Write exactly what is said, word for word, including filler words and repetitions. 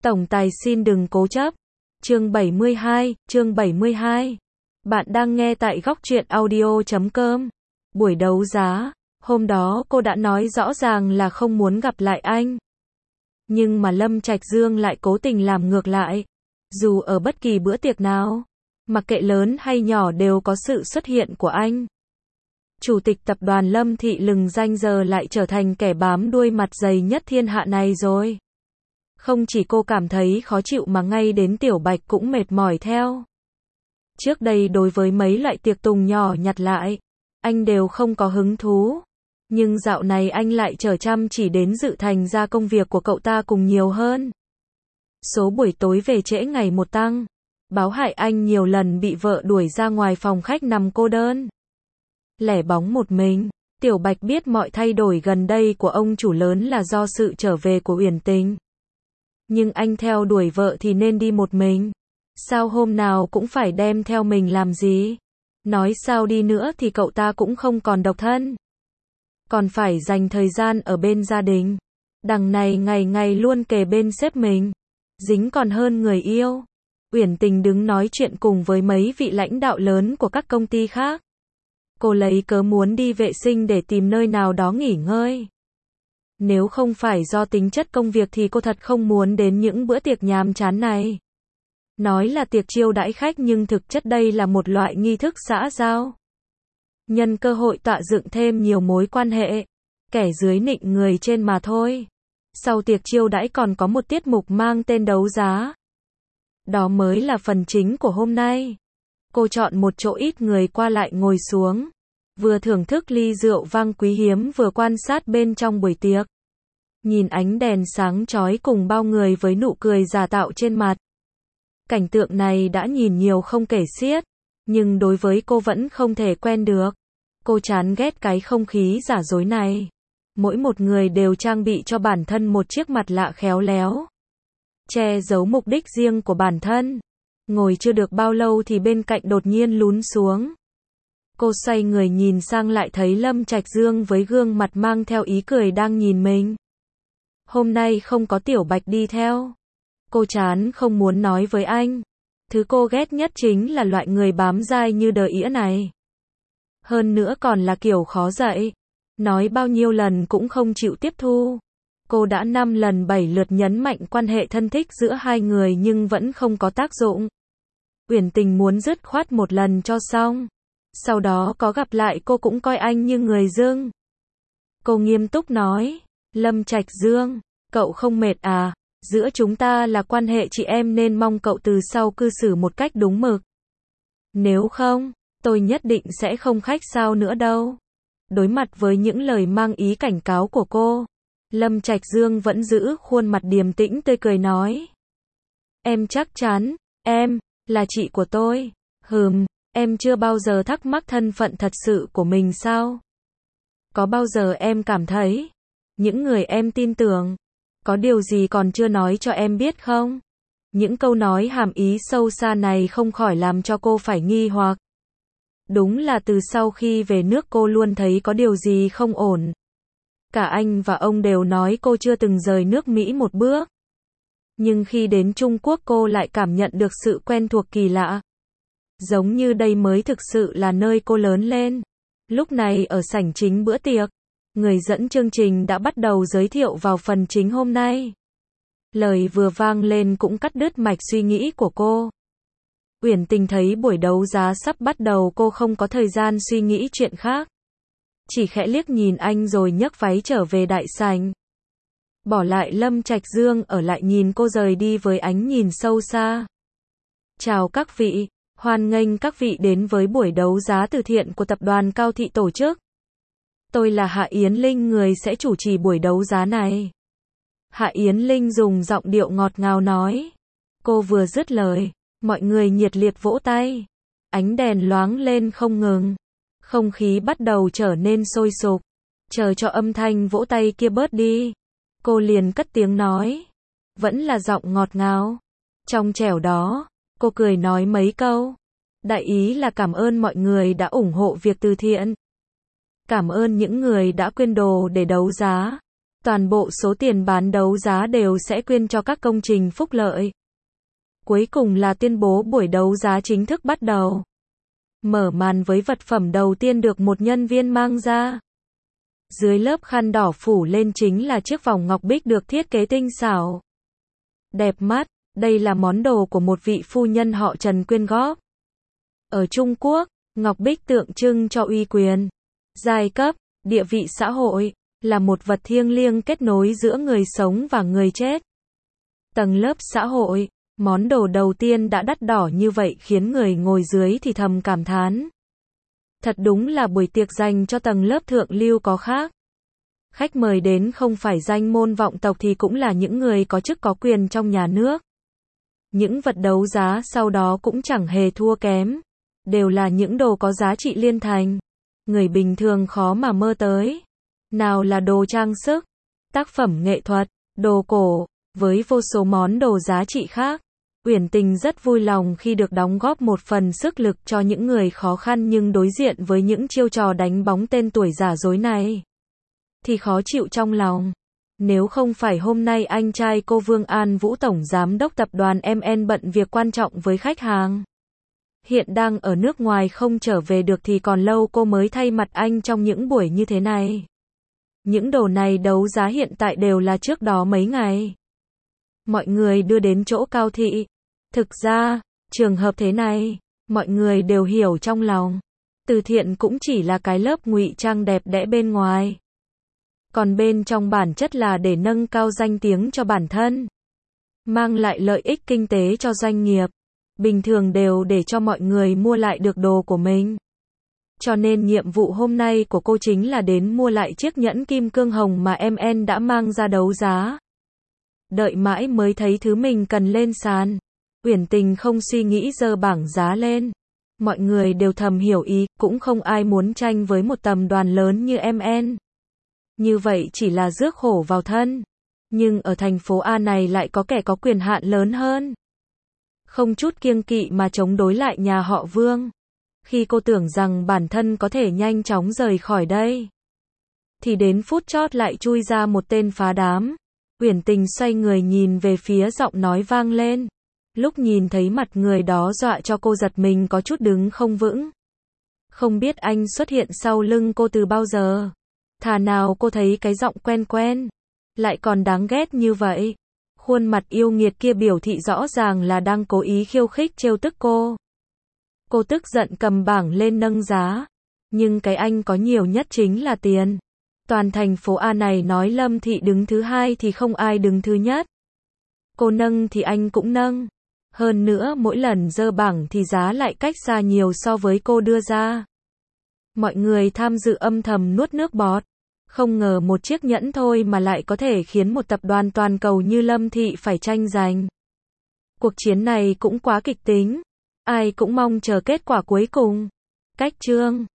Tổng tài xin đừng cố chấp. Chương bảy mươi hai, chương bảy mươi hai. Bạn đang nghe tại góc truyện audio chấm com. Buổi đấu giá, hôm đó cô đã nói rõ ràng là không muốn gặp lại anh. Nhưng mà Lâm Trạch Dương lại cố tình làm ngược lại. Dù ở bất kỳ bữa tiệc nào, mặc kệ lớn hay nhỏ đều có sự xuất hiện của anh. Chủ tịch tập đoàn Lâm Thị lừng danh giờ lại trở thành kẻ bám đuôi mặt dày nhất thiên hạ này rồi. Không chỉ cô cảm thấy khó chịu mà ngay đến Tiểu Bạch cũng mệt mỏi theo. Trước đây đối với mấy loại tiệc tùng nhỏ nhặt lại, anh đều không có hứng thú. Nhưng dạo này anh lại trở chăm chỉ đến dự thành ra công việc của cậu ta cùng nhiều hơn. Số buổi tối về trễ ngày một tăng. Báo hại anh nhiều lần bị vợ đuổi ra ngoài phòng khách nằm cô đơn. Lẻ bóng một mình, Tiểu Bạch biết mọi thay đổi gần đây của ông chủ lớn là do sự trở về của Uyển Tình. Nhưng anh theo đuổi vợ thì nên đi một mình. Sao hôm nào cũng phải đem theo mình làm gì? Nói sao đi nữa thì cậu ta cũng không còn độc thân. Còn phải dành thời gian ở bên gia đình. Đằng này ngày ngày luôn kề bên sếp mình. Dính còn hơn người yêu. Uyển Tình đứng nói chuyện cùng với mấy vị lãnh đạo lớn của các công ty khác. Cô lấy cớ muốn đi vệ sinh để tìm nơi nào đó nghỉ ngơi. Nếu không phải do tính chất công việc thì cô thật không muốn đến những bữa tiệc nhàm chán này. Nói là tiệc chiêu đãi khách nhưng thực chất đây là một loại nghi thức xã giao. Nhân cơ hội tạo dựng thêm nhiều mối quan hệ. Kẻ dưới nịnh người trên mà thôi. Sau tiệc chiêu đãi còn có một tiết mục mang tên đấu giá. Đó mới là phần chính của hôm nay. Cô chọn một chỗ ít người qua lại ngồi xuống. Vừa thưởng thức ly rượu vang quý hiếm vừa quan sát bên trong buổi tiệc. Nhìn ánh đèn sáng chói cùng bao người với nụ cười giả tạo trên mặt. Cảnh tượng này đã nhìn nhiều không kể xiết. Nhưng đối với cô vẫn không thể quen được. Cô chán ghét cái không khí giả dối này. Mỗi một người đều trang bị cho bản thân một chiếc mặt lạ khéo léo. Che giấu mục đích riêng của bản thân. Ngồi chưa được bao lâu thì bên cạnh đột nhiên lún xuống. Cô xoay người nhìn sang lại thấy Lâm Trạch Dương với gương mặt mang theo ý cười đang nhìn mình. Hôm nay không có Tiểu Bạch đi theo. Cô chán không muốn nói với anh. Thứ cô ghét nhất chính là loại người bám dai như đờ ĩa này. Hơn nữa còn là kiểu khó dạy. Nói bao nhiêu lần cũng không chịu tiếp thu. Cô đã năm lần bảy lượt nhấn mạnh quan hệ thân thích giữa hai người nhưng vẫn không có tác dụng. Uyển Tình muốn dứt khoát một lần cho xong. Sau đó có gặp lại cô cũng coi anh như người dưng. Cô nghiêm túc nói, Lâm Trạch Dương, cậu không mệt à, giữa chúng ta là quan hệ chị em nên mong cậu từ sau cư xử một cách đúng mực. Nếu không, tôi nhất định sẽ không khách sáo nữa đâu. Đối mặt với những lời mang ý cảnh cáo của cô, Lâm Trạch Dương vẫn giữ khuôn mặt điềm tĩnh tươi cười nói. Em chắc chắn, em, là chị của tôi. Hừm, em chưa bao giờ thắc mắc thân phận thật sự của mình sao? Có bao giờ em cảm thấy, những người em tin tưởng, có điều gì còn chưa nói cho em biết không? Những câu nói hàm ý sâu xa này không khỏi làm cho cô phải nghi hoặc. Đúng là từ sau khi về nước cô luôn thấy có điều gì không ổn. Cả anh và ông đều nói cô chưa từng rời nước Mỹ một bước. Nhưng khi đến Trung Quốc cô lại cảm nhận được sự quen thuộc kỳ lạ. Giống như đây mới thực sự là nơi cô lớn lên. Lúc này ở sảnh chính bữa tiệc, người dẫn chương trình đã bắt đầu giới thiệu vào phần chính hôm nay. Lời vừa vang lên cũng cắt đứt mạch suy nghĩ của cô. Uyển Tình thấy buổi đấu giá sắp bắt đầu cô không có thời gian suy nghĩ chuyện khác. Chỉ khẽ liếc nhìn anh rồi nhấc váy trở về đại sảnh. Bỏ lại Lâm Trạch Dương ở lại nhìn cô rời đi với ánh nhìn sâu xa. Chào các vị, hoan nghênh các vị đến với buổi đấu giá từ thiện của tập đoàn Cao Thị tổ chức. Tôi là Hạ Yến Linh người sẽ chủ trì buổi đấu giá này. Hạ Yến Linh dùng giọng điệu ngọt ngào nói. Cô vừa dứt lời, mọi người nhiệt liệt vỗ tay. Ánh đèn loáng lên không ngừng. Không khí bắt đầu trở nên sôi sục. Chờ cho âm thanh vỗ tay kia bớt đi. Cô liền cất tiếng nói. Vẫn là giọng ngọt ngào. Trong trẻo đó, cô cười nói mấy câu. Đại ý là cảm ơn mọi người đã ủng hộ việc từ thiện. Cảm ơn những người đã quyên đồ để đấu giá. Toàn bộ số tiền bán đấu giá đều sẽ quyên cho các công trình phúc lợi. Cuối cùng là tuyên bố buổi đấu giá chính thức bắt đầu. Mở màn với vật phẩm đầu tiên được một nhân viên mang ra. Dưới lớp khăn đỏ phủ lên chính là chiếc vòng ngọc bích được thiết kế tinh xảo. Đẹp mắt, đây là món đồ của một vị phu nhân họ Trần quyên góp. Ở Trung Quốc, ngọc bích tượng trưng cho uy quyền, giai cấp, địa vị xã hội, là một vật thiêng liêng kết nối giữa người sống và người chết. Tầng lớp xã hội, món đồ đầu tiên đã đắt đỏ như vậy khiến người ngồi dưới thì thầm cảm thán. Thật đúng là buổi tiệc dành cho tầng lớp thượng lưu có khác. Khách mời đến không phải danh môn vọng tộc thì cũng là những người có chức có quyền trong nhà nước. Những vật đấu giá sau đó cũng chẳng hề thua kém. Đều là những đồ có giá trị liên thành. Người bình thường khó mà mơ tới. Nào là đồ trang sức, tác phẩm nghệ thuật, đồ cổ, với vô số món đồ giá trị khác. Uyển Tình rất vui lòng khi được đóng góp một phần sức lực cho những người khó khăn, nhưng đối diện với những chiêu trò đánh bóng tên tuổi giả dối này thì khó chịu trong lòng. Nếu không phải hôm nay anh trai cô Vương An Vũ tổng giám đốc tập đoàn em en bận việc quan trọng với khách hàng, hiện đang ở nước ngoài không trở về được, thì còn lâu cô mới thay mặt anh trong những buổi như thế này. Những đồ này đấu giá hiện tại đều là trước đó mấy ngày mọi người đưa đến chỗ Cao Thị. Thực ra, trường hợp thế này, mọi người đều hiểu trong lòng. Từ thiện cũng chỉ là cái lớp ngụy trang đẹp đẽ bên ngoài. Còn bên trong bản chất là để nâng cao danh tiếng cho bản thân, mang lại lợi ích kinh tế cho doanh nghiệp. Bình thường đều để cho mọi người mua lại được đồ của mình. Cho nên nhiệm vụ hôm nay của cô chính là đến mua lại chiếc nhẫn kim cương hồng mà em en đã mang ra đấu giá. Đợi mãi mới thấy thứ mình cần lên sàn. Uyển Tình không suy nghĩ giơ bảng giá lên. Mọi người đều thầm hiểu ý, cũng không ai muốn tranh với một tập đoàn lớn như em en. Như vậy chỉ là rước khổ vào thân. Nhưng ở thành phố A này lại có kẻ có quyền hạn lớn hơn. Không chút kiêng kỵ mà chống đối lại nhà họ Vương. Khi cô tưởng rằng bản thân có thể nhanh chóng rời khỏi đây, thì đến phút chót lại chui ra một tên phá đám. Uyển Tình xoay người nhìn về phía giọng nói vang lên. Lúc nhìn thấy mặt người đó dọa cho cô giật mình có chút đứng không vững. Không biết anh xuất hiện sau lưng cô từ bao giờ. Thà nào cô thấy cái giọng quen quen, lại còn đáng ghét như vậy. Khuôn mặt yêu nghiệt kia biểu thị rõ ràng là đang cố ý khiêu khích trêu tức cô. Cô tức giận cầm bảng lên nâng giá. Nhưng cái anh có nhiều nhất chính là tiền. Toàn thành phố A này nói Lâm Thị đứng thứ hai thì không ai đứng thứ nhất. Cô nâng thì anh cũng nâng. Hơn nữa mỗi lần giơ bảng thì giá lại cách xa nhiều so với cô đưa ra. Mọi người tham dự âm thầm nuốt nước bọt. Không ngờ một chiếc nhẫn thôi mà lại có thể khiến một tập đoàn toàn cầu như Lâm Thị phải tranh giành. Cuộc chiến này cũng quá kịch tính. Ai cũng mong chờ kết quả cuối cùng. Cách chương